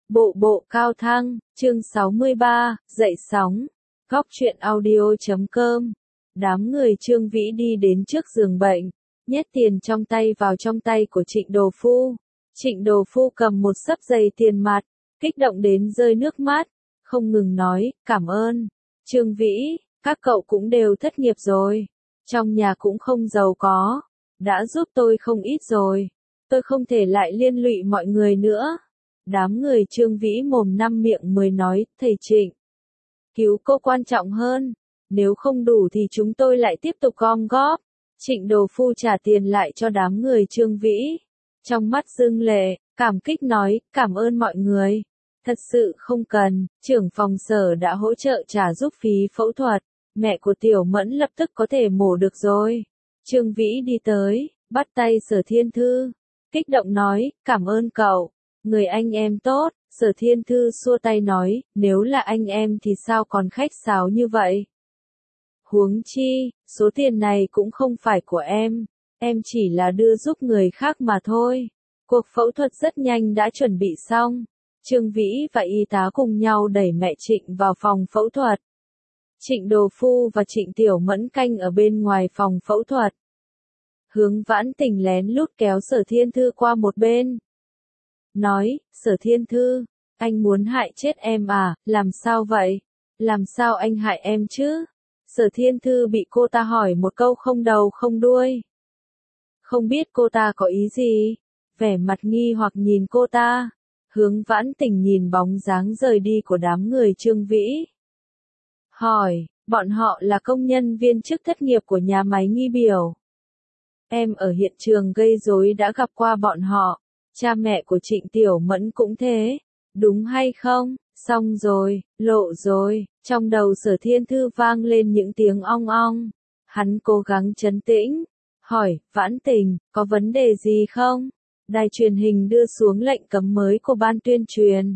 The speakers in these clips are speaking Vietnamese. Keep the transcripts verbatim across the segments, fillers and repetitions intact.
Bộ bộ cao thăng, chương sáu mươi ba, dậy sóng. Góc truyện audio chấm com. Đám người Trương Vĩ đi đến trước giường bệnh, nhét tiền trong tay vào trong tay của Trịnh Đồ Phu. Trịnh Đồ Phu cầm một xấp dày tiền mặt, kích động đến rơi nước mắt, không ngừng nói, cảm ơn. Trương Vĩ, các cậu cũng đều thất nghiệp rồi. Trong nhà cũng không giàu có. Đã giúp tôi không ít rồi. Tôi không thể lại liên lụy mọi người nữa. Đám người Trương Vĩ mồm năm miệng mười nói, thầy Trịnh. Cứu cô quan trọng hơn. Nếu không đủ thì chúng tôi lại tiếp tục gom góp. Trịnh Đồ Phu trả tiền lại cho đám người Trương Vĩ. Trong mắt rưng lệ, cảm kích nói, cảm ơn mọi người. Thật sự không cần, trưởng phòng sở đã hỗ trợ trả giúp phí phẫu thuật. Mẹ của Tiểu Mẫn lập tức có thể mổ được rồi. Trương Vĩ đi tới, bắt tay Sở Thiên Thư. Kích động nói, cảm ơn cậu. Người anh em tốt. Sở Thiên Thư xua tay nói, nếu là anh em thì sao còn khách sáo như vậy? Huống chi, số tiền này cũng không phải của em. Em chỉ là đưa giúp người khác mà thôi. Cuộc phẫu thuật rất nhanh đã chuẩn bị xong. Trương Vĩ và y tá cùng nhau đẩy mẹ Trịnh vào phòng phẫu thuật. Trịnh Đồ Phu và Trịnh Tiểu Mẫn canh ở bên ngoài phòng phẫu thuật. Hướng Vãn Tình lén lút kéo Sở Thiên Thư qua một bên. Nói, Sở Thiên Thư, anh muốn hại chết em à, làm sao vậy? Làm sao anh hại em chứ? Sở Thiên Thư bị cô ta hỏi một câu không đầu không đuôi. Không biết cô ta có ý gì? Vẻ mặt nghi hoặc nhìn cô ta. Hướng Vãn Tình nhìn bóng dáng rời đi của đám người Trương Vĩ. Hỏi, bọn họ là công nhân viên chức thất nghiệp của nhà máy Nghi Biểu. Em ở hiện trường gây rối đã gặp qua bọn họ. Cha mẹ của Trịnh Tiểu Mẫn cũng thế. Đúng hay không? Xong rồi, lộ rồi. Trong đầu Sở Thiên Thư vang lên những tiếng ong ong. Hắn cố gắng trấn tĩnh. Hỏi, Vãn Tình, có vấn đề gì không? Đài truyền hình đưa xuống lệnh cấm mới của ban tuyên truyền.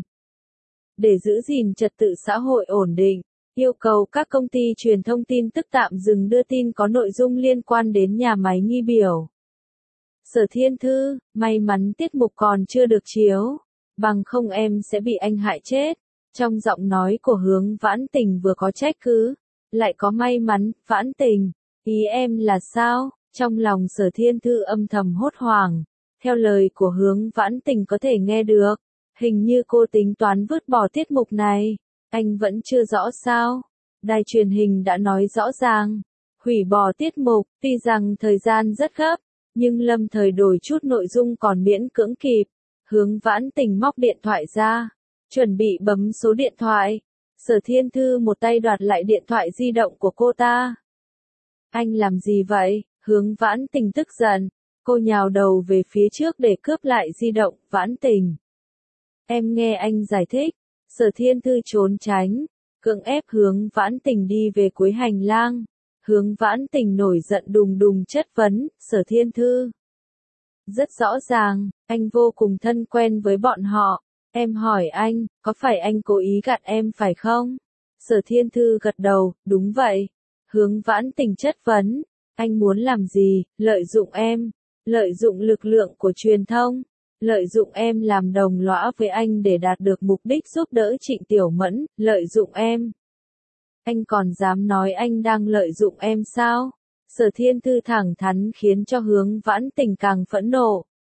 Để giữ gìn trật tự xã hội ổn định, yêu cầu các công ty truyền thông tin tức tạm dừng đưa tin có nội dung liên quan đến nhà máy Nghi Biểu. Sở Thiên Thư, may mắn tiết mục còn chưa được chiếu, bằng không em sẽ bị anh hại chết. Trong giọng nói của Hướng Vãn Tình vừa có trách cứ, lại có may mắn. Vãn Tình, ý em là sao? Trong lòng Sở Thiên Thư âm thầm hốt hoảng. Theo lời của Hướng Vãn Tình có thể nghe được, hình như cô tính toán vứt bỏ tiết mục này. Anh vẫn chưa rõ sao? Đài truyền hình đã nói rõ ràng, hủy bỏ tiết mục, tuy rằng thời gian rất gấp, nhưng lâm thời đổi chút nội dung còn miễn cưỡng kịp. Hướng Vãn Tình móc điện thoại ra, chuẩn bị bấm số điện thoại. Sở Thiên Thư một tay đoạt lại điện thoại di động của cô ta. Anh làm gì vậy? Hướng Vãn Tình tức giận. Cô nhào đầu về phía trước để cướp lại di động. Vãn Tình, em nghe anh giải thích. Sở Thiên Thư trốn tránh, cưỡng ép Hướng Vãn Tình đi về cuối hành lang. Hướng Vãn Tình nổi giận đùng đùng chất vấn, Sở Thiên Thư. Rất rõ ràng, anh vô cùng thân quen với bọn họ. Em hỏi anh, có phải anh cố ý gạt em phải không? Sở Thiên Thư gật đầu, đúng vậy. Hướng Vãn Tình chất vấn, anh muốn làm gì? Lợi dụng em, lợi dụng lực lượng của truyền thông, lợi dụng em làm đồng lõa với anh để đạt được mục đích giúp đỡ Trịnh Tiểu Mẫn, lợi dụng em. Anh còn dám nói anh đang lợi dụng em sao? Sở Thiên Thư thẳng thắn khiến cho Hướng Vãn Tình càng phẫn nộ.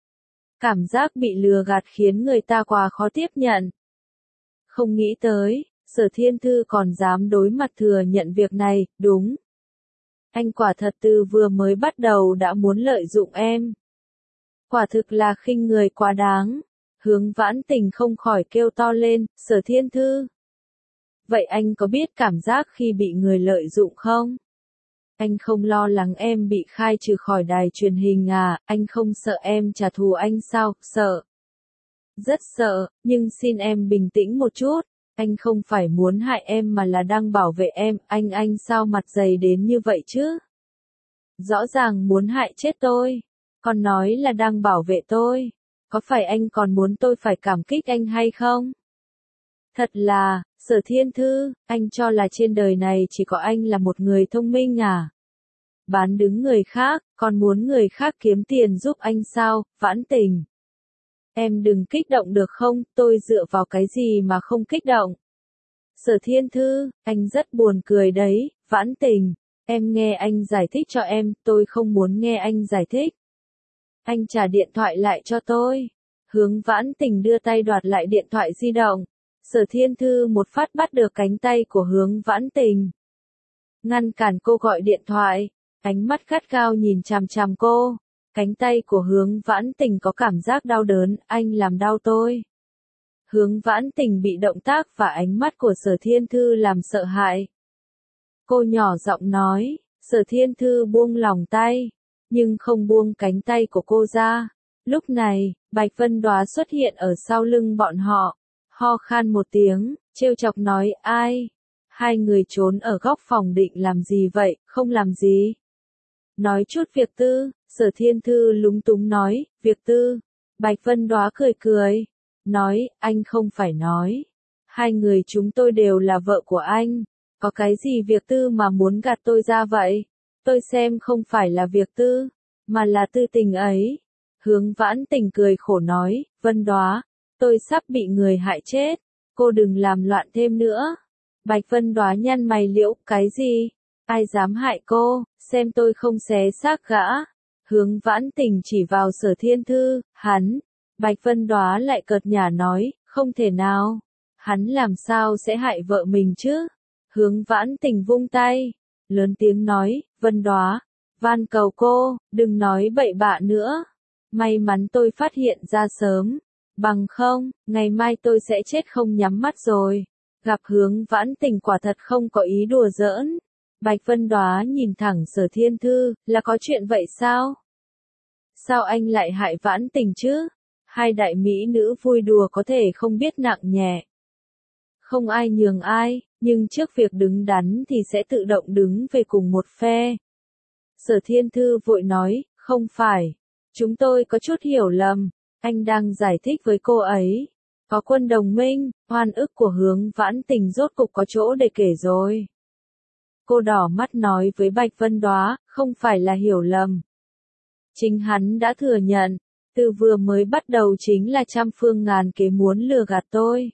Cảm giác bị lừa gạt khiến người ta quá khó tiếp nhận. Không nghĩ tới, Sở Thiên Thư còn dám đối mặt thừa nhận việc này, đúng. Anh quả thật từ vừa mới bắt đầu đã muốn lợi dụng em. Quả thực là khinh người quá đáng. Hướng Vãn Tình không khỏi kêu to lên, Sở Thiên Thư. Vậy anh có biết cảm giác khi bị người lợi dụng không? Anh không lo lắng em bị khai trừ khỏi đài truyền hình à, anh không sợ em trả thù anh sao? Sợ. Rất sợ, nhưng xin em bình tĩnh một chút. Anh không phải muốn hại em mà là đang bảo vệ em, anh anh sao mặt dày đến như vậy chứ? Rõ ràng muốn hại chết tôi. Còn nói là đang bảo vệ tôi. Có phải anh còn muốn tôi phải cảm kích anh hay không? Thật là, Sở Thiên Thư, anh cho là trên đời này chỉ có anh là một người thông minh à? Bán đứng người khác, còn muốn người khác kiếm tiền giúp anh sao? Vãn Tình. Em đừng kích động được không, tôi dựa vào cái gì mà không kích động. Sở Thiên Thư, anh rất buồn cười đấy, Vãn Tình, em nghe anh giải thích cho em, tôi không muốn nghe anh giải thích. Anh trả điện thoại lại cho tôi. Hướng Vãn Tình đưa tay đoạt lại điện thoại di động. Sở Thiên Thư một phát bắt được cánh tay của Hướng Vãn Tình. Ngăn cản cô gọi điện thoại, ánh mắt gắt gao nhìn chằm chằm cô. Cánh tay của Hướng Vãn Tình có cảm giác đau đớn, anh làm đau tôi. Hướng Vãn Tình bị động tác và ánh mắt của Sở Thiên Thư làm sợ hãi. Cô nhỏ giọng nói, Sở Thiên Thư buông lòng tay, nhưng không buông cánh tay của cô ra. Lúc này, Bạch Vân Đóa xuất hiện ở sau lưng bọn họ, ho khan một tiếng, trêu chọc nói ai? Hai người trốn ở góc phòng định làm gì vậy, không làm gì. Nói chút việc tư, Sở Thiên Thư lúng túng nói, việc tư. Bạch Vân Đóa cười cười, nói, anh không phải nói. Hai người chúng tôi đều là vợ của anh, có cái gì việc tư mà muốn gạt tôi ra vậy? Tôi xem không phải là việc tư, mà là tư tình ấy. Hướng Vãn Tình cười khổ nói, Vân Đóa, tôi sắp bị người hại chết, cô đừng làm loạn thêm nữa. Bạch Vân Đóa nhăn mày liễu, cái gì? Ai dám hại cô, xem tôi không xé xác gã. Hướng Vãn Tình chỉ vào Sở Thiên Thư, hắn. Bạch Vân Đóa lại cợt nhả nói, không thể nào. Hắn làm sao sẽ hại vợ mình chứ? Hướng Vãn Tình vung tay, lớn tiếng nói, Vân Đóa, van cầu cô, đừng nói bậy bạ nữa. May mắn tôi phát hiện ra sớm, bằng không, ngày mai tôi sẽ chết không nhắm mắt rồi. Gặp Hướng Vãn Tình quả thật không có ý đùa giỡn. Bạch Vân Đóa nhìn thẳng Sở Thiên Thư, là có chuyện vậy sao? Sao anh lại hại Vãn Tình chứ? Hai đại mỹ nữ vui đùa có thể không biết nặng nhẹ. Không ai nhường ai, nhưng trước việc đứng đắn thì sẽ tự động đứng về cùng một phe. Sở Thiên Thư vội nói, không phải. Chúng tôi có chút hiểu lầm, anh đang giải thích với cô ấy. Có quân đồng minh, oan ức của Hướng Vãn Tình rốt cục có chỗ để kể rồi. Cô đỏ mắt nói với Bạch Vân Đóa, không phải là hiểu lầm. Chính hắn đã thừa nhận, từ vừa mới bắt đầu chính là trăm phương ngàn kế muốn lừa gạt tôi.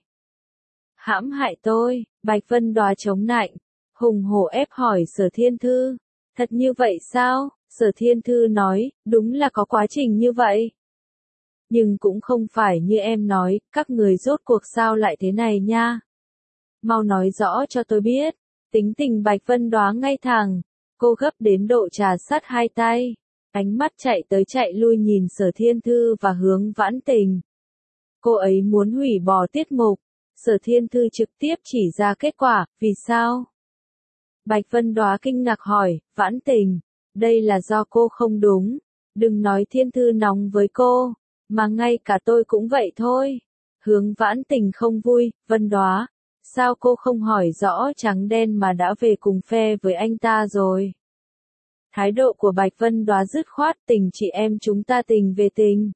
Hãm hại tôi, Bạch Vân Đóa chống nạnh, hùng hổ ép hỏi Sở Thiên Thư. Thật như vậy sao? Sở Thiên Thư nói, đúng là có quá trình như vậy. Nhưng cũng không phải như em nói, các người rốt cuộc sao lại thế này nha. Mau nói rõ cho tôi biết. Tính tình Bạch Vân Đóa ngay thẳng, cô gấp đến độ trà sát hai tay, ánh mắt chạy tới chạy lui nhìn Sở Thiên Thư và Hướng Vãn Tình. Cô ấy muốn hủy bỏ tiết mục. Sở Thiên Thư trực tiếp chỉ ra kết quả, vì sao? Bạch Vân Đóa kinh ngạc hỏi, Vãn Tình, đây là do cô không đúng. Đừng nói Thiên Thư nóng với cô, mà ngay cả tôi cũng vậy thôi. Hướng Vãn Tình không vui, Vân Đóa, sao cô không hỏi rõ trắng đen mà đã về cùng phe với anh ta rồi? Thái độ của Bạch Vân Đóa dứt khoát, tình chị em chúng ta tình về tình,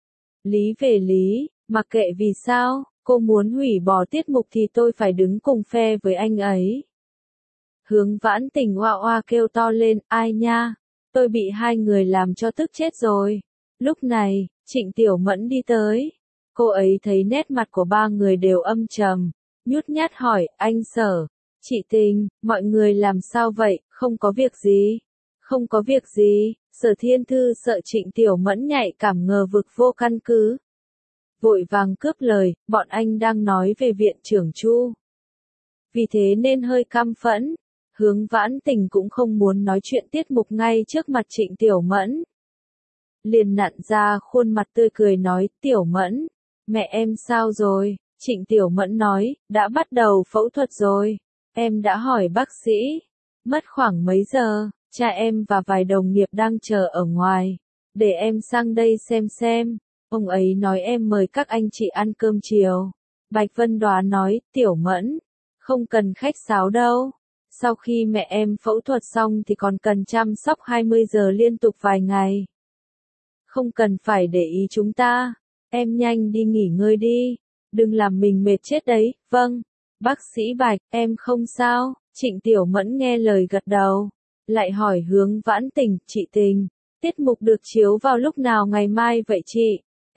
lý về lý, mặc kệ vì sao, cô muốn hủy bỏ tiết mục thì tôi phải đứng cùng phe với anh ấy. Hướng Vãn Tình oa oa kêu to lên, ai nha, tôi bị hai người làm cho tức chết rồi. Lúc này, Trịnh Tiểu Mẫn đi tới. Cô ấy thấy nét mặt của ba người đều âm trầm, nhút nhát hỏi, anh Sở, chị Tình, mọi người làm sao vậy, không có việc gì. Không có việc gì, Sở Thiên Thư sợ Trịnh Tiểu Mẫn nhạy cảm ngờ vực vô căn cứ. Vội vàng cướp lời, bọn anh đang nói về viện trưởng Chu. Vì thế nên hơi căm phẫn. Hướng Vãn Tình cũng không muốn nói chuyện tiết mục ngay trước mặt Trịnh Tiểu Mẫn. Liền nặn ra khuôn mặt tươi cười nói, Tiểu Mẫn, mẹ em sao rồi? Trịnh Tiểu Mẫn nói, đã bắt đầu phẫu thuật rồi. Em đã hỏi bác sĩ. Mất khoảng mấy giờ, cha em và vài đồng nghiệp đang chờ ở ngoài. Để em sang đây xem xem. Ông ấy nói em mời các anh chị ăn cơm chiều. Bạch Vân Đóa nói, Tiểu Mẫn, không cần khách sáo đâu. Sau khi mẹ em phẫu thuật xong thì còn cần chăm sóc hai mươi giờ liên tục vài ngày. Không cần phải để ý chúng ta. Em nhanh đi nghỉ ngơi đi. Đừng làm mình mệt chết đấy. Vâng. Bác sĩ Bạch, em không sao. Trịnh Tiểu Mẫn nghe lời gật đầu. Lại hỏi Hướng Vãn Tình, chị Tình, tiết mục được chiếu vào lúc nào ngày mai vậy chị?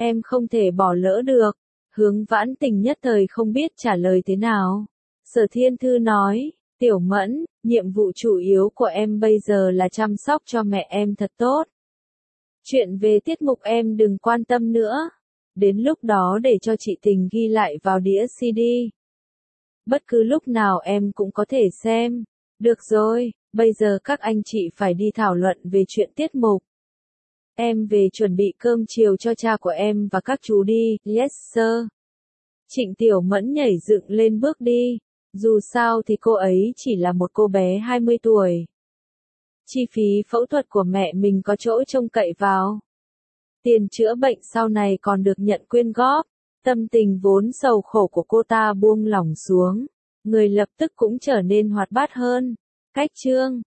Em không thể bỏ lỡ được. Hướng Vãn Tình nhất thời không biết trả lời thế nào. Sở Thiên Thư nói, Tiểu Mẫn, nhiệm vụ chủ yếu của em bây giờ là chăm sóc cho mẹ em thật tốt. Chuyện về tiết mục em đừng quan tâm nữa. Đến lúc đó để cho chị Tình ghi lại vào đĩa xê đê. Bất cứ lúc nào em cũng có thể xem. Được rồi, bây giờ các anh chị phải đi thảo luận về chuyện tiết mục. Em về chuẩn bị cơm chiều cho cha của em và các chú đi, yes sir. Trịnh Tiểu Mẫn nhảy dựng lên bước đi. Dù sao thì cô ấy chỉ là một cô bé hai mươi tuổi. Chi phí phẫu thuật của mẹ mình có chỗ trông cậy vào. Tiền chữa bệnh sau này còn được nhận quyên góp. Tâm tình vốn sầu khổ của cô ta buông lỏng xuống. Người lập tức cũng trở nên hoạt bát hơn. Cách chương